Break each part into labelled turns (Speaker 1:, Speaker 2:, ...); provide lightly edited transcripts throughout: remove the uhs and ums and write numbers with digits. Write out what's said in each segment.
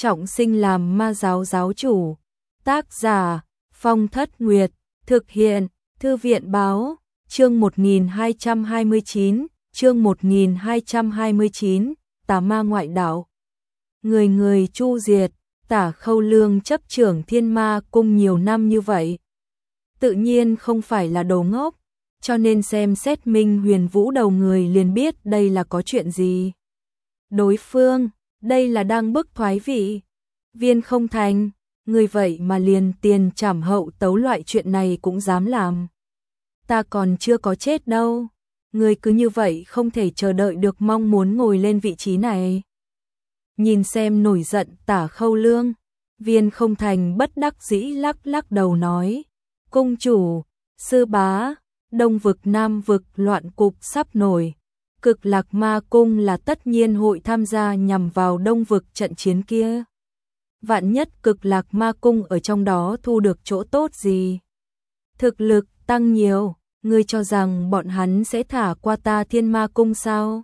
Speaker 1: trọng sinh làm ma giáo giáo chủ. Tác giả Phong Thất Nguyệt. Thực hiện Thư viện Báo. Chương 1229. Chương 1229. Tà ma ngoại đạo. Người người chu diệt. Tả Khâu Lương chấp trưởng Thiên Ma Cung nhiều năm như vậy, tự nhiên không phải là đồ ngốc, cho nên xem xét Minh Huyền Vũ đầu người liền biết đây là có chuyện gì. Đối phương, đây là đang bức thoái vị. Viên Không Thành, người vậy mà liền tiền trảm hậu tấu loại chuyện này cũng dám làm. Ta còn chưa có chết đâu, người cứ như vậy không thể chờ đợi được mong muốn ngồi lên vị trí này. Nhìn xem nổi giận Tả Khâu Lương, Viên Không Thành bất đắc dĩ lắc lắc đầu nói: Cung chủ, sư bá, Đông vực Nam vực loạn cục sắp nổi. Cực Lạc Ma Cung là tất nhiên hội tham gia nhằm vào Đông vực trận chiến kia. Vạn nhất Cực Lạc Ma Cung ở trong đó thu được chỗ tốt gì? Thực lực tăng nhiều, ngươi cho rằng bọn hắn sẽ thả qua ta Thiên Ma Cung sao?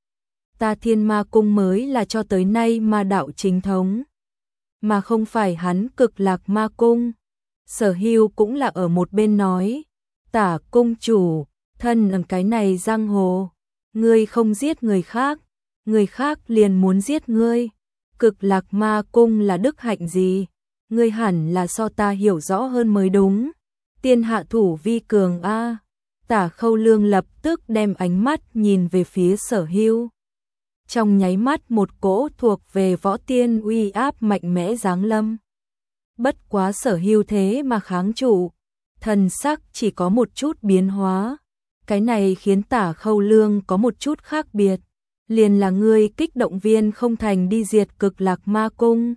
Speaker 1: Ta Thiên Ma Cung mới là cho tới nay ma đạo chính thống, mà không phải hắn Cực Lạc Ma Cung. Sở Hưu cũng là ở một bên nói: Tả cung chủ, thân ở cái này giang hồ, ngươi không giết người khác liền muốn giết ngươi. Cực Lạc Ma Cung là đức hạnh gì? Ngươi hẳn là so ta hiểu rõ hơn mới đúng. Tiên hạ thủ vi cường a. Tả Khâu Lương lập tức đem ánh mắt nhìn về phía Sở Hưu. Trong nháy mắt một cỗ thuộc về võ tiên uy áp mạnh mẽ giáng lâm. Bất quá Sở Hưu thế mà kháng trụ, thần sắc chỉ có một chút biến hóa. Cái này khiến Tả Khâu Lương có một chút khác biệt, liền là ngươi kích động Viên Không Thành đi diệt Cực Lạc Ma Cung.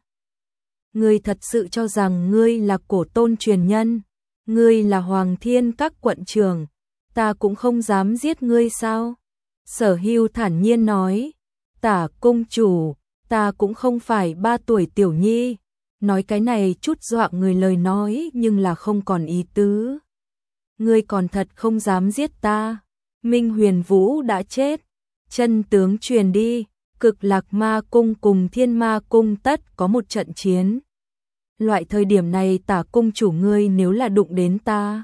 Speaker 1: Ngươi thật sự cho rằng ngươi là cổ tôn truyền nhân, ngươi là Hoàng Thiên Các quận trưởng, ta cũng không dám giết ngươi sao? Sở Hưu thản nhiên nói: Tả cung chủ, ta cũng không phải 3 tuổi tiểu nhi. Nói cái này chút dọa người lời nói nhưng là không còn ý tứ. Ngươi còn thật không dám giết ta. Minh Huyền Vũ đã chết, chân tướng truyền đi, Cực Lạc Ma Cung cùng Thiên Ma Cung tất có một trận chiến. Loại thời điểm này Tả cung chủ ngươi nếu là đụng đến ta,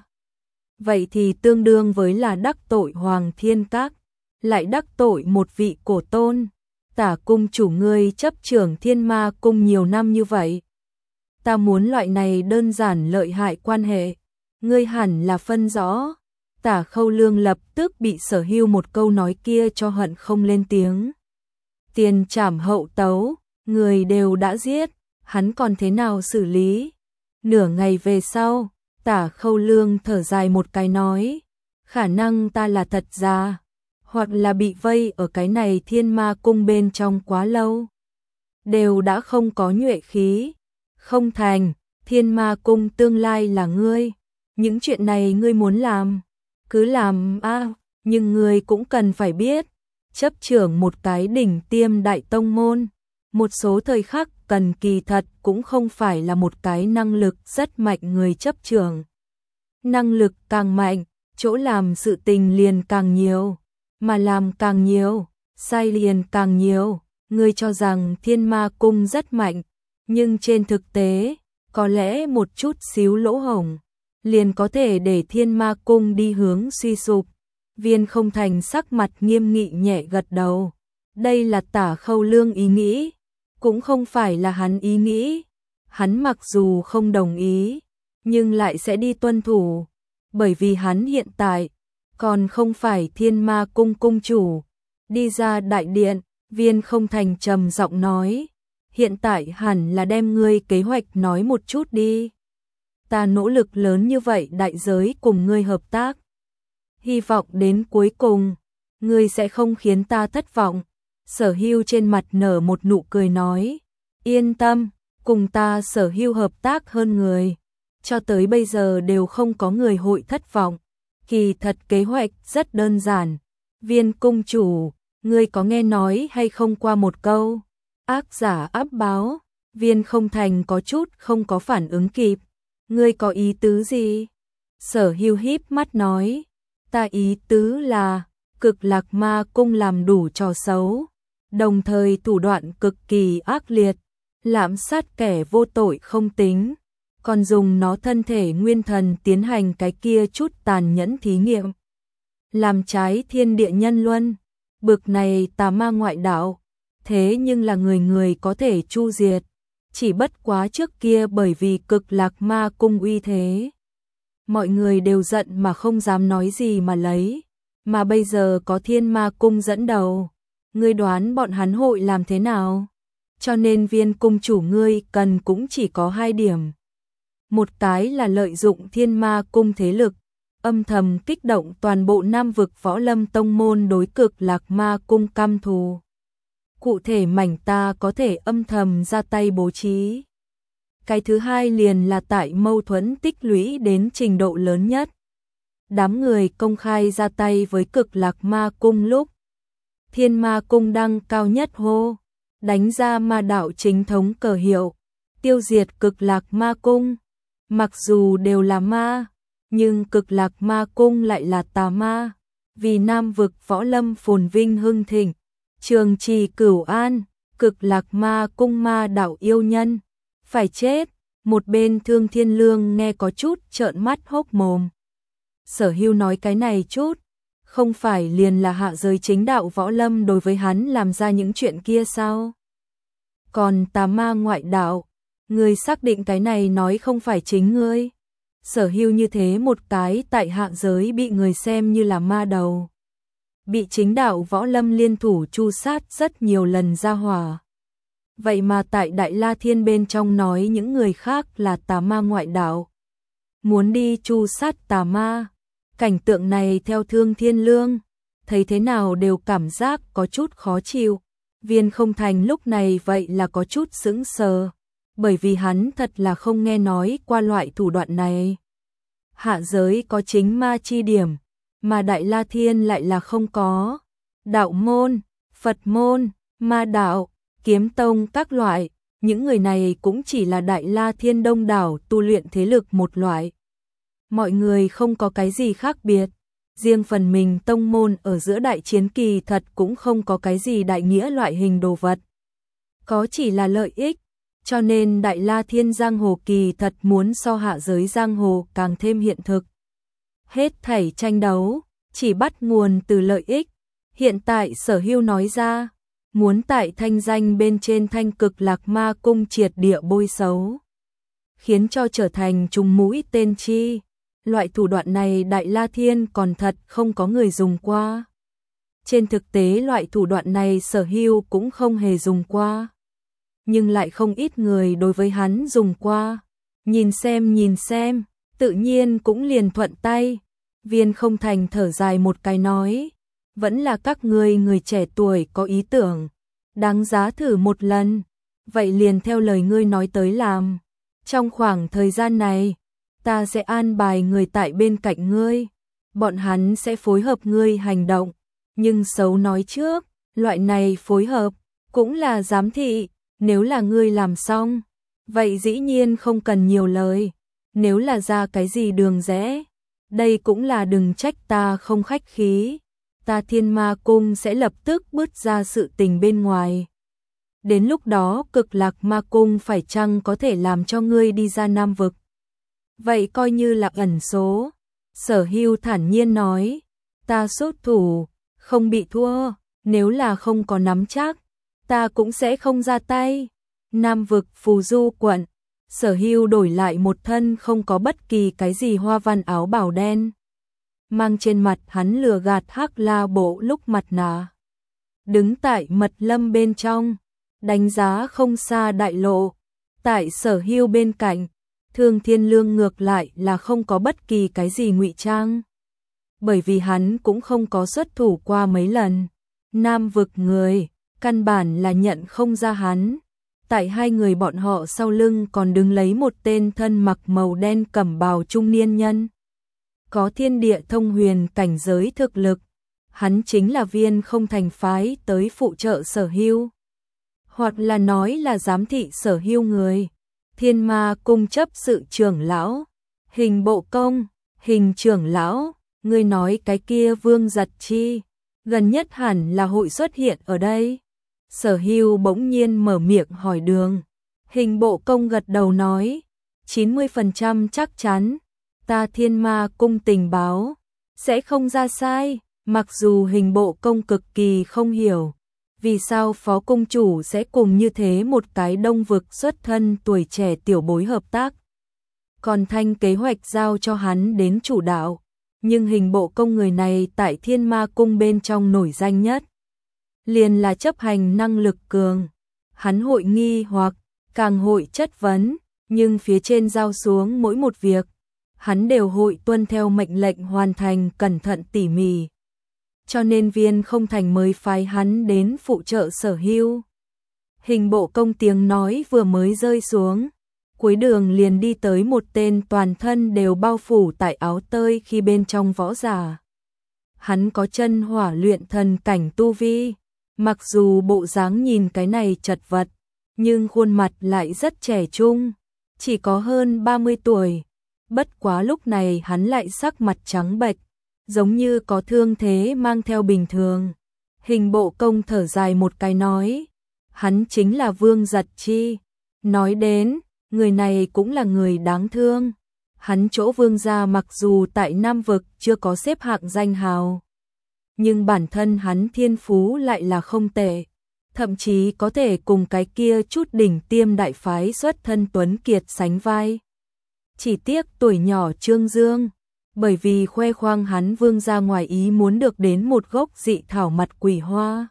Speaker 1: vậy thì tương đương với là đắc tội Hoàng Thiên Các, lại đắc tội một vị cổ tôn. Tả cung chủ ngươi chấp trưởng Thiên Ma Cung nhiều năm như vậy, ta muốn loại này đơn giản lợi hại quan hệ, ngươi hẳn là phân rõ. Tả Khâu Lương lập tức bị Sở Hưu một câu nói kia cho hận không lên tiếng. Tiền trảm hậu tấu, người đều đã giết, hắn còn thế nào xử lý? Nửa ngày về sau, Tả Khâu Lương thở dài một cái nói: khả năng ta là thật già, hoặc là bị vây ở cái này Thiên Ma Cung bên trong quá lâu, đều đã không có nhuệ khí. Không Thành, Thiên Ma Cung tương lai là ngươi, những chuyện này ngươi muốn làm, cứ làm a, nhưng ngươi cũng cần phải biết, chấp trưởng một cái đỉnh tiêm đại tông môn, một số thời khắc cần kỳ thật cũng không phải là một cái năng lực rất mạnh người chấp trưởng. Năng lực càng mạnh, chỗ làm sự tình liền càng nhiều, mà làm càng nhiều, sai liền càng nhiều. Ngươi cho rằng Thiên Ma Cung rất mạnh, nhưng trên thực tế, có lẽ một chút xíu lỗ hổng liền có thể để Thiên Ma Cung đi hướng suy sụp. Viên Không Thành sắc mặt nghiêm nghị nhẹ gật đầu. Đây là Tả Khâu Lương ý nghĩ, cũng không phải là hắn ý nghĩ. Hắn mặc dù không đồng ý, nhưng lại sẽ đi tuân thủ, bởi vì hắn hiện tại còn không phải Thiên Ma Cung cung chủ. Đi ra đại điện, Viên Không Thành trầm giọng nói: hiện tại hẳn là đem ngươi kế hoạch nói một chút đi. Ta nỗ lực lớn như vậy đại giới cùng ngươi hợp tác, hy vọng đến cuối cùng ngươi sẽ không khiến ta thất vọng. Sở Hưu trên mặt nở một nụ cười nói: yên tâm, cùng ta Sở Hưu hợp tác hơn người, cho tới bây giờ đều không có người hội thất vọng. Kỳ thật kế hoạch rất đơn giản. Viên cung chủ, ngươi có nghe nói hay không qua một câu ác giả áp báo? Viên Không Thành có chút không có phản ứng kịp. Ngươi có ý tứ gì? Sở Hưu híp mắt nói: ta ý tứ là Cực Lạc Ma Cung làm đủ trò xấu, đồng thời thủ đoạn cực kỳ ác liệt, lạm sát kẻ vô tội không tính, còn dùng nó thân thể nguyên thần tiến hành cái kia chút tàn nhẫn thí nghiệm. Làm trái thiên địa nhân luân, bực này tà ma ngoại đạo, thế nhưng là người người có thể chu diệt, chỉ bất quá trước kia bởi vì Cực Lạc Ma Cung uy thế. Mọi người đều giận mà không dám nói gì mà lấy, mà bây giờ có Thiên Ma Cung dẫn đầu, ngươi đoán bọn hắn hội làm thế nào? Cho nên Viên cung chủ ngươi cần cũng chỉ có 2 điểm. Một cái là lợi dụng Thiên Ma Cung thế lực, âm thầm kích động toàn bộ Nam vực Võ Lâm tông môn đối Cực Lạc Ma Cung căm thù. Cụ thể mảnh ta có thể âm thầm ra tay bố trí. Cái thứ hai liền là tại mâu thuẫn tích lũy đến trình độ lớn nhất. Đám người công khai ra tay với Cực Lạc Ma Cung lúc Thiên Ma Cung đăng cao nhất hô, đánh ra ma đạo chính thống cờ hiệu, tiêu diệt Cực Lạc Ma Cung. Mặc dù đều là ma, nhưng Cực Lạc Ma Cung lại là tà ma, vì Nam vực Võ Lâm phồn vinh hưng thịnh, trường trì cửu an, Cực Lạc Ma Cung ma đạo yêu nhân phải chết. Một bên Thương Thiên Lương nghe có chút trợn mắt hốc mồm. Sở Hưu nói cái này chút, không phải liền là hạ giới chính đạo Võ Lâm đối với hắn làm ra những chuyện kia sao? Còn tà ma ngoại đạo, ngươi xác định cái này nói không phải chính ngươi? Sở Hưu như thế một cái tại hạ giới bị người xem như là ma đầu, bị chính đạo Võ Lâm liên thủ chu sát rất nhiều lần ra hỏa. Vậy mà tại Đại La Thiên bên trong nói những người khác là tà ma ngoại đạo, muốn đi chu sát tà ma. Cảnh tượng này theo Thương Thiên Lương, thấy thế nào đều cảm giác có chút khó chịu. Viên Không Thành lúc này vậy là có chút sững sờ, bởi vì hắn thật là không nghe nói qua loại thủ đoạn này. Hạ giới có chính ma chi điểm, mà Đại La Thiên lại là không có. Đạo môn, Phật môn, ma đạo, kiếm tông các loại, những người này cũng chỉ là Đại La Thiên đông đảo tu luyện thế lực một loại. Mọi người không có cái gì khác biệt, riêng phần mình tông môn ở giữa đại chiến kỳ thật cũng không có cái gì đại nghĩa loại hình đồ vật. Có chỉ là lợi ích, cho nên Đại La Thiên giang hồ kỳ thật muốn so hạ giới giang hồ càng thêm hiện thực. Hết thảy tranh đấu, chỉ bắt nguồn từ lợi ích. Hiện tại Sở Hưu nói ra, muốn tại thanh danh bên trên thanh Cực Lạc Ma Cung triệt địa bôi xấu, khiến cho trở thành trùng mũi tên chi. Loại thủ đoạn này Đại La Thiên còn thật không có người dùng qua. Trên thực tế loại thủ đoạn này Sở Hưu cũng không hề dùng qua, nhưng lại không ít người đối với hắn dùng qua. Nhìn xem, tự nhiên cũng liền thuận tay. Viên Không Thành thở dài một cái nói, vẫn là các ngươi người trẻ tuổi có ý tưởng, đáng giá thử một lần. Vậy liền theo lời ngươi nói tới làm. Trong khoảng thời gian này, ta sẽ an bài người tại bên cạnh ngươi, bọn hắn sẽ phối hợp ngươi hành động, nhưng xấu nói trước, loại này phối hợp cũng là giám thị, nếu là ngươi làm xong, vậy dĩ nhiên không cần nhiều lời, nếu là ra cái gì đường rẽ, đây cũng là đừng trách ta không khách khí, ta Thiên Ma Cung sẽ lập tức bứt ra sự tình bên ngoài. Đến lúc đó Cực Lạc Ma Cung phải chăng có thể làm cho ngươi đi ra Nam vực? Vậy coi như là ẩn số. Sở Hưu thản nhiên nói, ta xuất thủ, không bị thua, nếu là không có nắm chắc, ta cũng sẽ không ra tay. Nam vực Phù Du quận, Sở Hưu đổi lại một thân không có bất kỳ cái gì hoa văn áo bào đen, mang trên mặt hắn lừa gạt hắc la bộ lúc mặt nạ, đứng tại mật lâm bên trong, đánh giá không xa đại lộ. Tại Sở Hưu bên cạnh, Thương Thiên Lương ngược lại là không có bất kỳ cái gì ngụy trang, bởi vì hắn cũng không có xuất thủ qua mấy lần. Nam vực người, căn bản là nhận không ra hắn. Tại hai người bọn họ sau lưng còn đứng lấy một tên thân mặc màu đen cẩm bào trung niên nhân, có thiên địa thông huyền cảnh giới thực lực. Hắn chính là Viên Không Thành phái tới phụ trợ Sở Hưu, hoặc là nói là giám thị Sở Hưu người. Thiên Ma Cung chấp sự trưởng lão, Hình Bộ Công, Hình trưởng lão, ngươi nói cái kia Vương Giật Chi, gần nhất hẳn là hội xuất hiện ở đây. Sở Hưu bỗng nhiên mở miệng hỏi đường. Hình bộ công gật đầu nói, 90% chắc chắn, ta Thiên Ma cung tình báo, sẽ không ra sai. Mặc dù hình bộ công cực kỳ không hiểu, vì sao phó cung chủ sẽ cùng như thế một cái đông vực xuất thân tuổi trẻ tiểu bối hợp tác. Còn thanh kế hoạch giao cho hắn đến chủ đạo, nhưng hình bộ công người này tại Thiên Ma cung bên trong nổi danh nhất. Liền là chấp hành năng lực cường, hắn hội nghi hoặc càng hội chất vấn, nhưng phía trên giao xuống mỗi một việc, hắn đều hội tuân theo mệnh lệnh hoàn thành cẩn thận tỉ mỉ. Cho nên Viên không thành mới phái hắn đến phụ trợ Sở Hưu. Hình bộ công tiếng nói vừa mới rơi xuống, cuối đường liền đi tới một tên toàn thân đều bao phủ tại áo tơi khi bên trong võ giả. Hắn có chân hỏa luyện thần cảnh tu vi, mặc dù bộ dáng nhìn cái này chật vật, nhưng khuôn mặt lại rất trẻ trung, chỉ có hơn 30 tuổi. Bất quá lúc này hắn lại sắc mặt trắng bệch, giống như có thương thế mang theo bình thường. Hình bộ công thở dài một cái nói, hắn chính là Vương Giật Chi. Nói đến, người này cũng là người đáng thương. Hắn chỗ Vương gia mặc dù tại Nam vực chưa có xếp hạng danh hào, nhưng bản thân hắn thiên phú lại là không tệ, thậm chí có thể cùng cái kia chút đỉnh tiêm đại phái xuất thân tuấn kiệt sánh vai. Chỉ tiếc tuổi nhỏ Trương Dương, bởi vì khoe khoang hắn Vương gia ngoài ý muốn được đến một gốc dị thảo mặt quỷ hoa.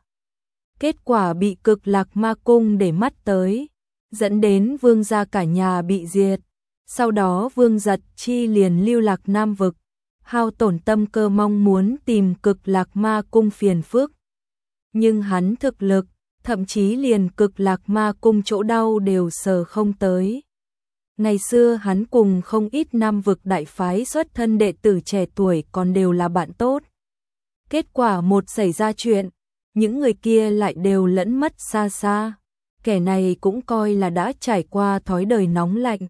Speaker 1: Kết quả bị Cực Lạc Ma cung để mắt tới, dẫn đến Vương gia cả nhà bị diệt. Sau đó Vương Giật Chi liền lưu lạc Nam vực, hao tổn tâm cơ mong muốn tìm Cực Lạc Ma cung phiền phức. Nhưng hắn thực lực, thậm chí liền Cực Lạc Ma cung chỗ đau đều sờ không tới. Ngày xưa hắn cùng không ít Nam vực đại phái xuất thân đệ tử trẻ tuổi còn đều là bạn tốt. Kết quả một xảy ra chuyện, những người kia lại đều lẫn mất xa xa. Kẻ này cũng coi là đã trải qua thói đời nóng lạnh.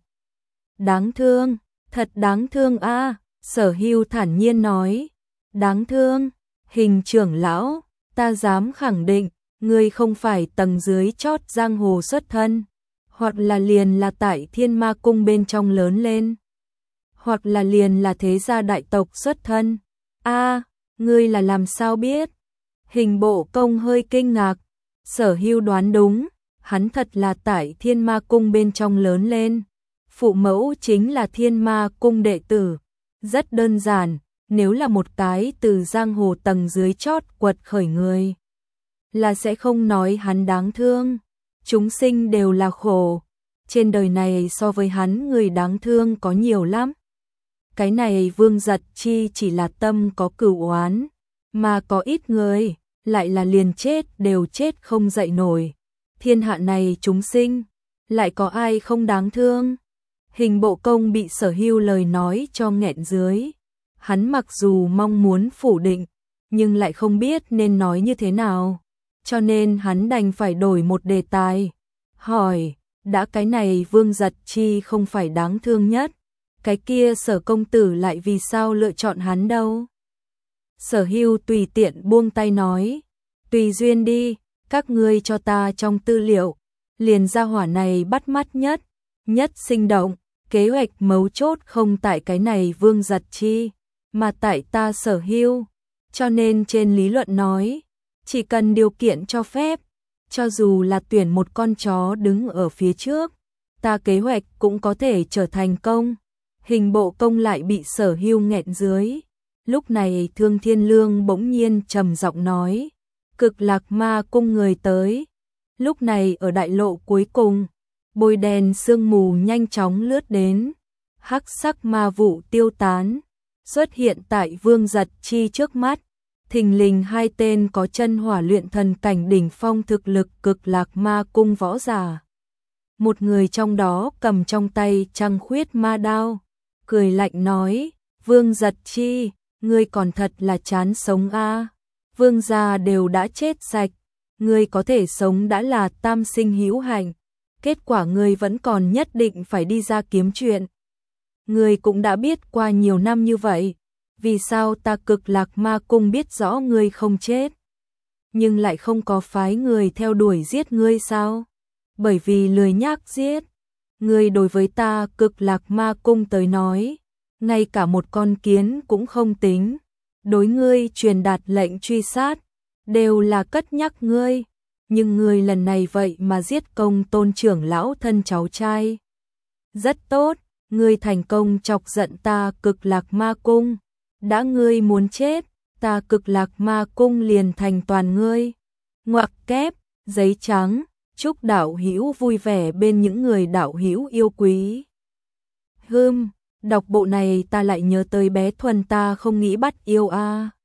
Speaker 1: Đáng thương, thật đáng thương a. Sở Hưu thản nhiên nói. Đáng thương, Hình trưởng lão, ta dám khẳng định, ngươi không phải tầng dưới chót giang hồ xuất thân, hoặc là liền là tại Thiên Ma cung bên trong lớn lên, hoặc là liền là thế gia đại tộc xuất thân. A, ngươi là làm sao biết? Hình bộ công hơi kinh ngạc. Sở Hưu đoán đúng, hắn thật là tại Thiên Ma cung bên trong lớn lên. Phụ mẫu chính là Thiên Ma cung đệ tử. Rất đơn giản, nếu là một cái từ giang hồ tầng dưới chót quật khởi người, là sẽ không nói hắn đáng thương. Chúng sinh đều là khổ, trên đời này so với hắn người đáng thương có nhiều lắm. Cái này Vương Giật Chi chỉ là tâm có cửu oán, mà có ít người lại là liền chết đều chết không dậy nổi. Thiên hạ này chúng sinh, lại có ai không đáng thương? Hình bộ công bị Sở Hưu lời nói cho nghẹn dưới. Hắn mặc dù mong muốn phủ định, nhưng lại không biết nên nói như thế nào. Cho nên hắn đành phải đổi một đề tài. Hỏi, đã cái này Vương Giật Chi không phải đáng thương nhất, cái kia Sở công tử lại vì sao lựa chọn hắn đâu? Sở Hưu tùy tiện buông tay nói, tùy duyên đi, các ngươi cho ta trong tư liệu, liền gia hỏa này bắt mắt nhất, nhất sinh động, kế hoạch mấu chốt không tại cái này Vương Giật Chi, mà tại ta Sở Hưu. Cho nên trên lý luận nói, chỉ cần điều kiện cho phép, cho dù là tuyển một con chó đứng ở phía trước, ta kế hoạch cũng có thể trở thành công. Hình bộ công lại bị Sở Hưu nghẹn dưới. Lúc này Thương Thiên Lương bỗng nhiên trầm giọng nói, Cực Lạc Ma cung người tới. Lúc này ở đại lộ cuối cùng, bôi đèn sương mù nhanh chóng lướt đến, hắc sắc ma vụ tiêu tán, xuất hiện tại Vương Giật Chi trước mắt. Thình lình hai tên có chân hỏa luyện thần cảnh đỉnh phong thực lực Cực Lạc Ma cung võ giả. Một người trong đó cầm trong tay trăng khuyết ma đao, cười lạnh nói, Vương Giật Chi, ngươi còn thật là chán sống a. Vương gia đều đã chết sạch, ngươi có thể sống đã là tam sinh hữu hạnh, kết quả ngươi vẫn còn nhất định phải đi ra kiếm chuyện. Ngươi cũng đã biết qua nhiều năm như vậy, vì sao ta Cực Lạc Ma cung biết rõ ngươi không chết, nhưng lại không có phái người theo đuổi giết ngươi sao? bởi vì lười nhác giết. Ngươi đối với ta Cực Lạc Ma Cung tới nói, ngay cả một con kiến cũng không tính. Đối ngươi truyền đạt lệnh truy sát, đều là cất nhắc ngươi. Nhưng ngươi lần này vậy mà giết Công Tôn trưởng lão thân cháu trai. Rất tốt, ngươi thành công chọc giận ta Cực Lạc Ma Cung. Đã ngươi muốn chết, ta Cực Lạc Ma Cung liền thành toàn ngươi. Ngoặc kép, giấy trắng, chúc đạo hữu vui vẻ bên những người đạo hữu yêu quý. Đọc bộ này ta lại nhớ tới bé Thuần ta không nghĩ bắt yêu a.